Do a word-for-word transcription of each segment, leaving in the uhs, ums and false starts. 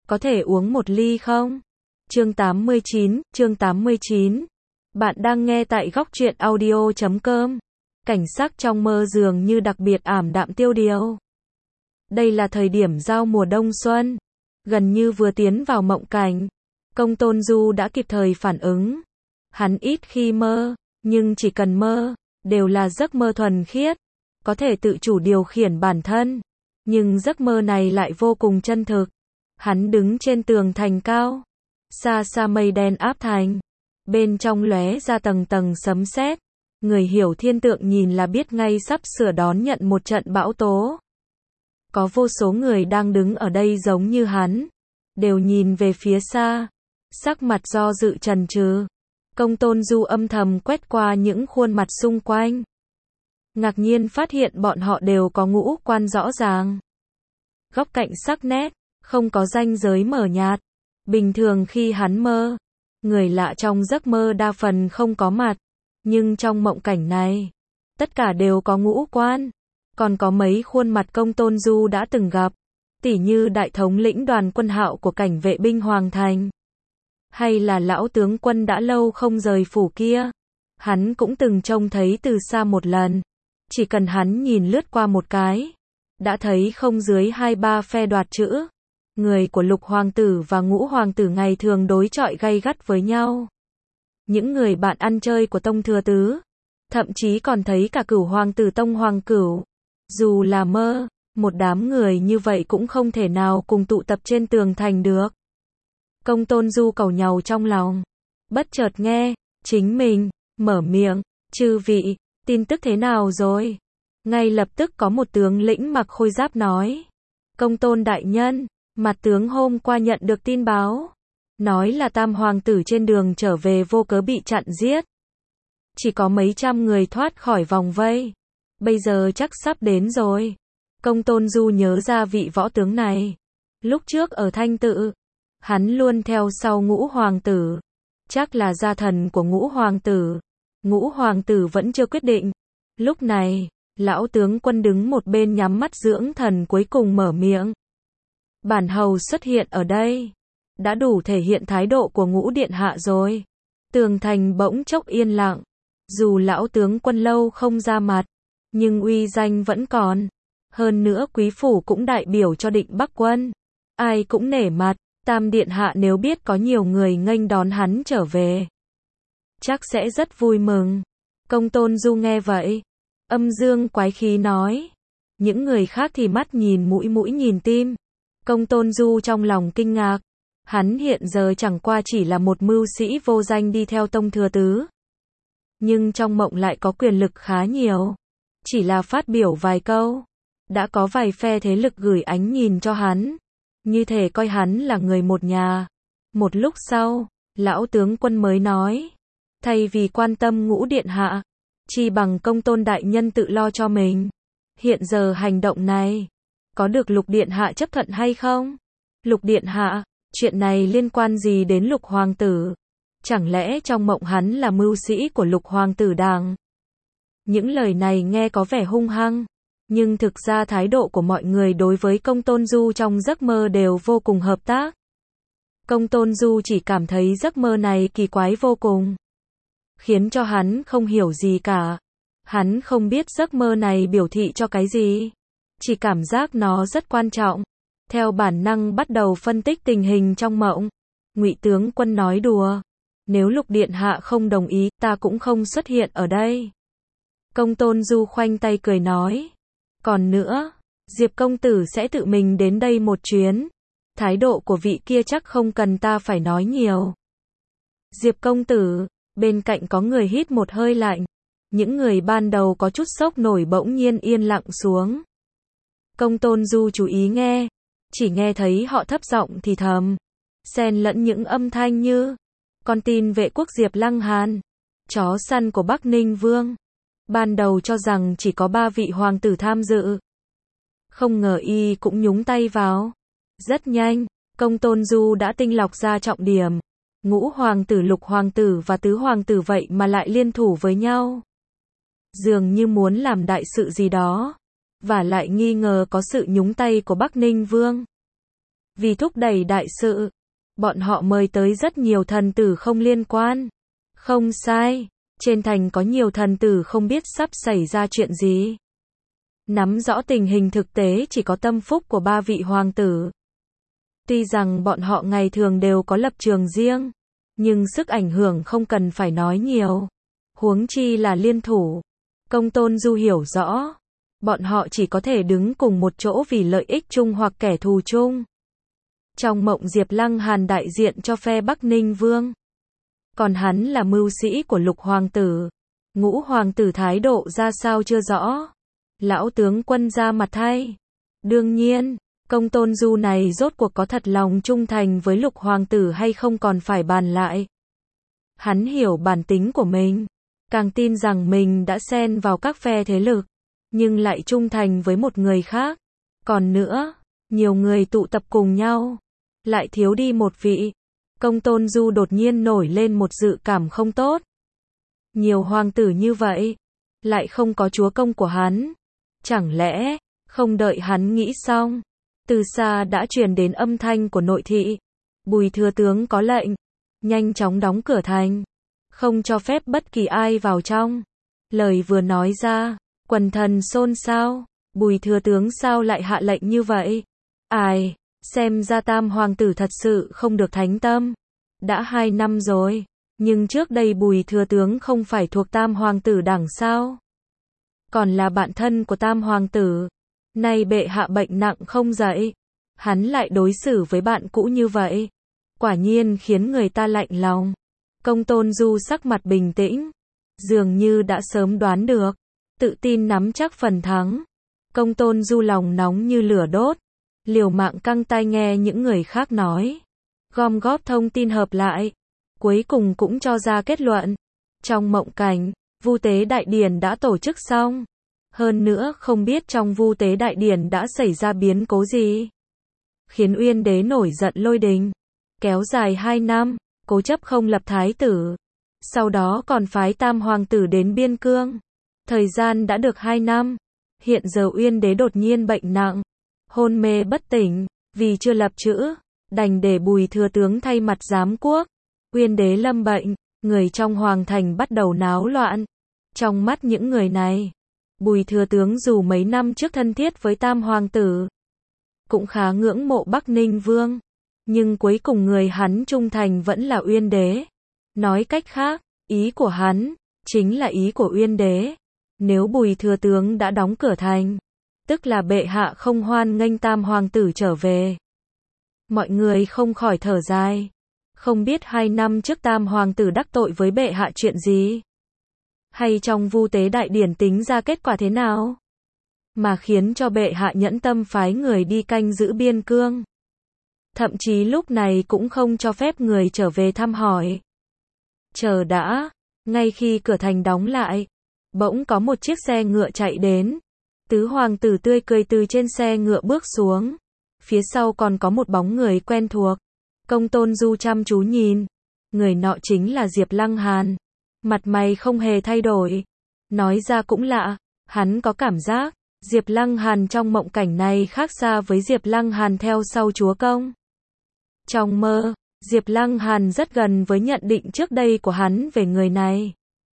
có thể uống một ly không? Chương tám mươi chín, chương tám mươi chín. Bạn đang nghe tại góc truyện audio chấm com. Cảnh sắc trong mơ dường như đặc biệt ảm đạm tiêu điều. Đây là thời điểm giao mùa đông xuân, gần như vừa tiến vào mộng cảnh. Công Tôn Du đã kịp thời phản ứng. Hắn ít khi mơ, nhưng chỉ cần mơ, đều là giấc mơ thuần khiết, có thể tự chủ điều khiển bản thân. Nhưng giấc mơ này lại vô cùng chân thực. Hắn đứng trên tường thành cao, xa xa mây đen áp thành, bên trong lóe ra tầng tầng sấm sét. Người hiểu thiên tượng nhìn là biết ngay sắp sửa đón nhận một trận bão tố. Có vô số người đang đứng ở đây giống như hắn, đều nhìn về phía xa, sắc mặt do dự chần chừ. Công Tôn Du âm thầm quét qua những khuôn mặt xung quanh, ngạc nhiên phát hiện bọn họ đều có ngũ quan rõ ràng, góc cạnh sắc nét, không có ranh giới mờ nhạt. Bình thường khi hắn mơ, người lạ trong giấc mơ đa phần không có mặt, nhưng trong mộng cảnh này, tất cả đều có ngũ quan. Còn có mấy khuôn mặt Công Tôn Du đã từng gặp, tỉ như đại thống lĩnh Đoàn Quân Hạo của cảnh vệ binh Hoàng Thành, hay là lão tướng quân đã lâu không rời phủ kia. Hắn cũng từng trông thấy từ xa một lần, chỉ cần hắn nhìn lướt qua một cái, đã thấy không dưới hai ba phe đoạt chữ. Người của Lục Hoàng tử và Ngũ Hoàng tử ngày thường đối chọi gay gắt với nhau. Những người bạn ăn chơi của Tông Thừa Tứ, thậm chí còn thấy cả Cửu Hoàng tử Tông Hoàng Cửu. Dù là mơ, một đám người như vậy cũng không thể nào cùng tụ tập trên tường thành được. Công Tôn Du càu nhàu trong lòng, bất chợt nghe chính mình mở miệng, "Chư vị, tin tức thế nào rồi?" Ngay lập tức có một tướng lĩnh mặc khôi giáp nói, "Công Tôn đại nhân, mặt tướng hôm qua nhận được tin báo, nói là Tam hoàng tử trên đường trở về vô cớ bị chặn giết. Chỉ có mấy trăm người thoát khỏi vòng vây, bây giờ chắc sắp đến rồi." Công Tôn Du nhớ ra vị võ tướng này, lúc trước ở Thanh Tự, hắn luôn theo sau Ngũ hoàng tử, chắc là gia thần của Ngũ hoàng tử. Ngũ hoàng tử vẫn chưa quyết định. Lúc này, lão tướng quân đứng một bên nhắm mắt dưỡng thần cuối cùng mở miệng. "Bản hầu xuất hiện ở đây, đã đủ thể hiện thái độ của Ngũ điện hạ rồi." Tường thành bỗng chốc yên lặng. Dù lão tướng quân lâu không ra mặt, nhưng uy danh vẫn còn. Hơn nữa quý phủ cũng đại biểu cho Định Bắc quân, ai cũng nể mặt. Tam điện hạ nếu biết có nhiều người nghênh đón hắn trở về, chắc sẽ rất vui mừng. Công Tôn Du nghe vậy, âm dương quái khí nói. Những người khác thì mắt nhìn mũi mũi nhìn tim. Công Tôn Du trong lòng kinh ngạc. Hắn hiện giờ chẳng qua chỉ là một mưu sĩ vô danh đi theo Tông Thừa Tứ, nhưng trong mộng lại có quyền lực khá nhiều. Chỉ là phát biểu vài câu, đã có vài phe thế lực gửi ánh nhìn cho hắn, như thể coi hắn là người một nhà. Một lúc sau, lão tướng quân mới nói, thay vì quan tâm Ngũ điện hạ, chi bằng Công Tôn đại nhân tự lo cho mình. Hiện giờ hành động này, có được Lục điện hạ chấp thuận hay không? Lục điện hạ, chuyện này liên quan gì đến Lục hoàng tử? Chẳng lẽ trong mộng hắn là mưu sĩ của Lục hoàng tử đàng? Những lời này nghe có vẻ hung hăng, nhưng thực ra thái độ của mọi người đối với Công Tôn Du trong giấc mơ đều vô cùng hợp tác. Công Tôn Du chỉ cảm thấy giấc mơ này kỳ quái vô cùng, khiến cho hắn không hiểu gì cả. Hắn không biết giấc mơ này biểu thị cho cái gì, chỉ cảm giác nó rất quan trọng. Theo bản năng bắt đầu phân tích tình hình trong mộng. Ngụy tướng quân nói đùa, nếu Lục điện hạ không đồng ý, ta cũng không xuất hiện ở đây. Công Tôn Du khoanh tay cười nói, còn nữa, Diệp công tử sẽ tự mình đến đây một chuyến. Thái độ của vị kia chắc không cần ta phải nói nhiều. Diệp công tử, bên cạnh có người hít một hơi lạnh. Những người ban đầu có chút sốc nổi bỗng nhiên yên lặng xuống. Công Tôn Du chú ý nghe, chỉ nghe thấy họ thấp giọng thì thầm, xen lẫn những âm thanh như con tin vệ quốc Diệp Lăng Hàn, chó săn của Bắc Ninh Vương. Ban đầu cho rằng chỉ có ba vị hoàng tử tham dự, không ngờ y cũng nhúng tay vào. Rất nhanh, Công Tôn Du đã tinh lọc ra trọng điểm. Ngũ hoàng tử, Lục hoàng tử và Tứ hoàng tử vậy mà lại liên thủ với nhau, dường như muốn làm đại sự gì đó, và lại nghi ngờ có sự nhúng tay của Bắc Ninh Vương. Vì thúc đẩy đại sự, bọn họ mời tới rất nhiều thần tử không liên quan. Không sai, trên thành có nhiều thần tử không biết sắp xảy ra chuyện gì. Nắm rõ tình hình thực tế chỉ có tâm phúc của ba vị hoàng tử. Tuy rằng bọn họ ngày thường đều có lập trường riêng, nhưng sức ảnh hưởng không cần phải nói nhiều. Huống chi là liên thủ. Công Tôn Du hiểu rõ, bọn họ chỉ có thể đứng cùng một chỗ vì lợi ích chung hoặc kẻ thù chung. Trong mộng Diệp Lăng Hàn đại diện cho phe Bắc Ninh Vương. Còn hắn là mưu sĩ của Lục Hoàng tử. Ngũ Hoàng tử thái độ ra sao chưa rõ. Lão tướng quân ra mặt thay. Đương nhiên, Công Tôn Du này rốt cuộc có thật lòng trung thành với Lục Hoàng tử hay không còn phải bàn lại. Hắn hiểu bản tính của mình, càng tin rằng mình đã xen vào các phe thế lực, nhưng lại trung thành với một người khác. Còn nữa, nhiều người tụ tập cùng nhau, lại thiếu đi một vị. Công Tôn Du đột nhiên nổi lên một dự cảm không tốt. Nhiều hoàng tử như vậy, lại không có chúa công của hắn. Chẳng lẽ, không đợi hắn nghĩ xong, từ xa đã truyền đến âm thanh của nội thị. Bùi thừa tướng có lệnh, nhanh chóng đóng cửa thành, không cho phép bất kỳ ai vào trong. Lời vừa nói ra, quần thần xôn xao. Bùi thừa tướng sao lại hạ lệnh như vậy? Ai, xem ra tam hoàng tử thật sự không được thánh tâm. Đã hai năm rồi, nhưng trước đây Bùi thừa tướng không phải thuộc tam hoàng tử đảng sao? Còn là bạn thân của tam hoàng tử. Nay bệ hạ bệnh nặng không dậy, hắn lại đối xử với bạn cũ như vậy. Quả nhiên khiến người ta lạnh lòng. Công Tôn Du sắc mặt bình tĩnh, dường như đã sớm đoán được, tự tin nắm chắc phần thắng. Công Tôn Du lòng nóng như lửa đốt, liều mạng căng tai nghe những người khác nói, gom góp thông tin hợp lại, cuối cùng cũng cho ra kết luận. Trong mộng cảnh, vu tế đại điển đã tổ chức xong. Hơn nữa không biết trong vu tế đại điển đã xảy ra biến cố gì, khiến Uyên đế nổi giận lôi đình, kéo dài hai năm, cố chấp không lập thái tử. Sau đó còn phái tam hoàng tử đến biên cương. Thời gian đã được hai năm. Hiện giờ Uyên đế đột nhiên bệnh nặng, hôn mê bất tỉnh, vì chưa lập chữ, đành để Bùi thừa tướng thay mặt giám quốc. Uyên đế lâm bệnh, người trong hoàng thành bắt đầu náo loạn. Trong mắt những người này, Bùi thừa tướng dù mấy năm trước thân thiết với tam hoàng tử, cũng khá ngưỡng mộ Bắc Ninh Vương, nhưng cuối cùng người hắn trung thành vẫn là Uyên đế. Nói cách khác, ý của hắn chính là ý của Uyên đế. Nếu Bùi thừa tướng đã đóng cửa thành, tức là bệ hạ không hoan nghênh tam hoàng tử trở về. Mọi người không khỏi thở dài. Không biết hai năm trước tam hoàng tử đắc tội với bệ hạ chuyện gì? Hay trong vu tế đại điển tính ra kết quả thế nào? Mà khiến cho bệ hạ nhẫn tâm phái người đi canh giữ biên cương. Thậm chí lúc này cũng không cho phép người trở về thăm hỏi. Chờ đã, ngay khi cửa thành đóng lại, bỗng có một chiếc xe ngựa chạy đến. Tứ hoàng tử tươi cười từ trên xe ngựa bước xuống. Phía sau còn có một bóng người quen thuộc. Công Tôn Du chăm chú nhìn. Người nọ chính là Diệp Lăng Hàn. Mặt mày không hề thay đổi. Nói ra cũng lạ, hắn có cảm giác Diệp Lăng Hàn trong mộng cảnh này khác xa với Diệp Lăng Hàn theo sau chúa công. Trong mơ, Diệp Lăng Hàn rất gần với nhận định trước đây của hắn về người này.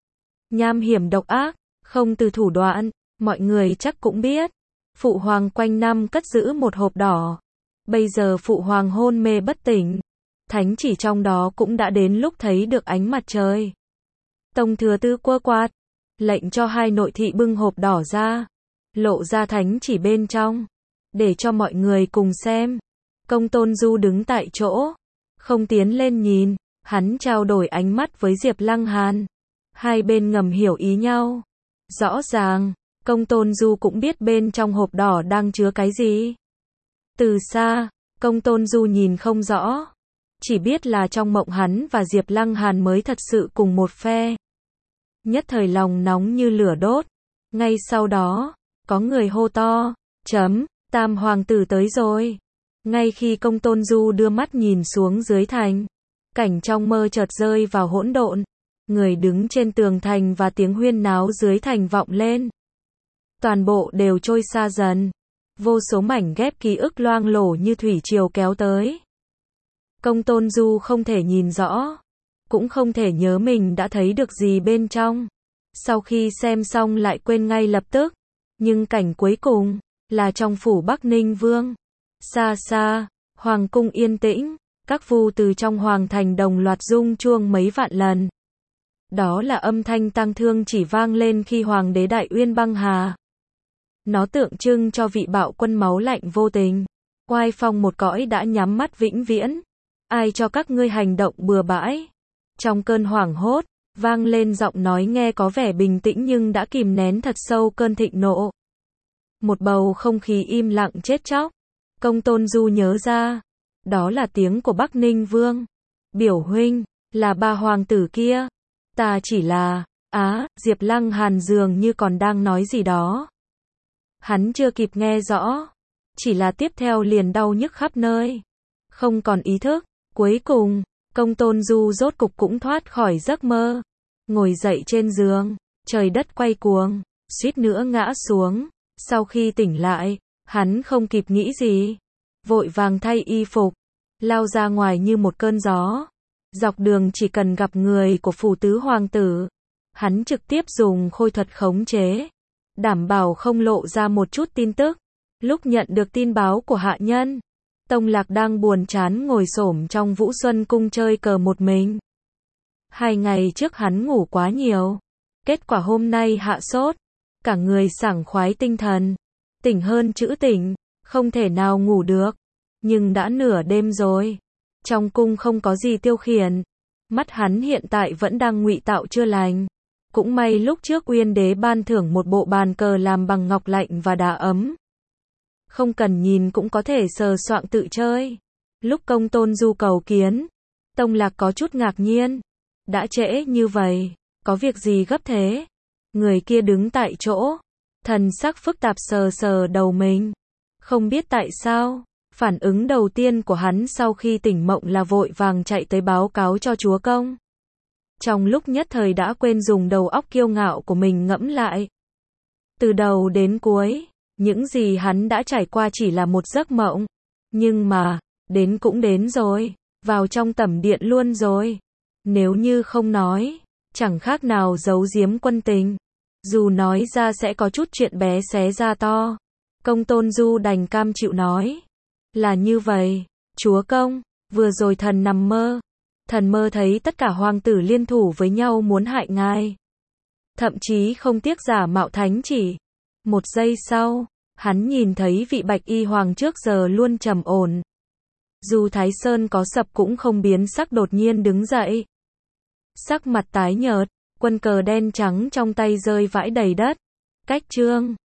Nham hiểm độc ác, không từ thủ đoạn, mọi người chắc cũng biết. Phụ hoàng quanh năm cất giữ một hộp đỏ. Bây giờ phụ hoàng hôn mê bất tỉnh. Thánh chỉ trong đó cũng đã đến lúc thấy được ánh mặt trời. Tông thừa tư quơ quạt, lệnh cho hai nội thị bưng hộp đỏ ra, lộ ra thánh chỉ bên trong, để cho mọi người cùng xem. Công Tôn Du đứng tại chỗ, không tiến lên nhìn, hắn trao đổi ánh mắt với Diệp Lăng Hàn. Hai bên ngầm hiểu ý nhau. Rõ ràng, Công Tôn Du cũng biết bên trong hộp đỏ đang chứa cái gì. Từ xa, Công Tôn Du nhìn không rõ, chỉ biết là trong mộng hắn và Diệp Lăng Hàn mới thật sự cùng một phe. Nhất thời lòng nóng như lửa đốt. Ngay sau đó, có người hô to, chấm, tam hoàng tử tới rồi. Ngay khi Công Tôn Du đưa mắt nhìn xuống dưới thành, cảnh trong mơ chợt rơi vào hỗn độn. Người đứng trên tường thành và tiếng huyên náo dưới thành vọng lên. Toàn bộ đều trôi xa dần. Vô số mảnh ghép ký ức loang lổ như thủy triều kéo tới. Công Tôn Du không thể nhìn rõ, cũng không thể nhớ mình đã thấy được gì bên trong. Sau khi xem xong lại quên ngay lập tức. Nhưng cảnh cuối cùng là trong phủ Bắc Ninh Vương. Xa xa, hoàng cung yên tĩnh, các vu từ trong hoàng thành đồng loạt rung chuông mấy vạn lần. Đó là âm thanh tang thương chỉ vang lên khi hoàng đế Đại Uyên băng hà. Nó tượng trưng cho vị bạo quân máu lạnh vô tình, oai phong một cõi đã nhắm mắt vĩnh viễn. Ai cho các ngươi hành động bừa bãi? Trong cơn hoảng hốt, vang lên giọng nói nghe có vẻ bình tĩnh nhưng đã kìm nén thật sâu cơn thịnh nộ. Một bầu không khí im lặng chết chóc. Công Tôn Du nhớ ra, đó là tiếng của Bắc Ninh Vương. Biểu huynh, là ba hoàng tử kia. Ta chỉ là, á, Diệp Lăng Hàn dường như còn đang nói gì đó. Hắn chưa kịp nghe rõ, chỉ là tiếp theo liền đau nhức khắp nơi. Không còn ý thức, cuối cùng, Công Tôn Du rốt cục cũng thoát khỏi giấc mơ. Ngồi dậy trên giường, trời đất quay cuồng, suýt nữa ngã xuống. Sau khi tỉnh lại, hắn không kịp nghĩ gì, vội vàng thay y phục, lao ra ngoài như một cơn gió. Dọc đường chỉ cần gặp người của phủ tứ hoàng tử, hắn trực tiếp dùng khôi thuật khống chế, đảm bảo không lộ ra một chút tin tức. Lúc nhận được tin báo của hạ nhân, Tông Lạc đang buồn chán ngồi xổm trong Vũ Xuân cung chơi cờ một mình. Hai ngày trước hắn ngủ quá nhiều, kết quả hôm nay hạ sốt, cả người sảng khoái tinh thần, tỉnh hơn chữ tỉnh, không thể nào ngủ được. Nhưng đã nửa đêm rồi, trong cung không có gì tiêu khiển, mắt hắn hiện tại vẫn đang ngụy tạo chưa lành. Cũng may lúc trước Uyên đế ban thưởng một bộ bàn cờ làm bằng ngọc lạnh và đá ấm. Không cần nhìn cũng có thể sờ soạng tự chơi. Lúc Công Tôn Du cầu kiến, Tông Lạc có chút ngạc nhiên. Đã trễ như vậy, có việc gì gấp thế? Người kia đứng tại chỗ, thần sắc phức tạp sờ sờ đầu mình. Không biết tại sao, phản ứng đầu tiên của hắn sau khi tỉnh mộng là vội vàng chạy tới báo cáo cho chúa công. Trong lúc nhất thời đã quên dùng đầu óc kiêu ngạo của mình ngẫm lại. Từ đầu đến cuối, những gì hắn đã trải qua chỉ là một giấc mộng. Nhưng mà, đến cũng đến rồi, vào trong tẩm điện luôn rồi. Nếu như không nói, chẳng khác nào giấu giếm quân tình. Dù nói ra sẽ có chút chuyện bé xé ra to. Công Tôn Du đành cam chịu nói. Là như vậy, chúa công, vừa rồi thần nằm mơ. Thần mơ thấy tất cả hoàng tử liên thủ với nhau muốn hại ngài. Thậm chí không tiếc giả mạo thánh chỉ. Một giây sau, hắn nhìn thấy vị bạch y hoàng trước giờ luôn trầm ổn. Dù Thái Sơn có sập cũng không biến sắc đột nhiên đứng dậy. Sắc mặt tái nhợt, quân cờ đen trắng trong tay rơi vãi đầy đất. Cách chương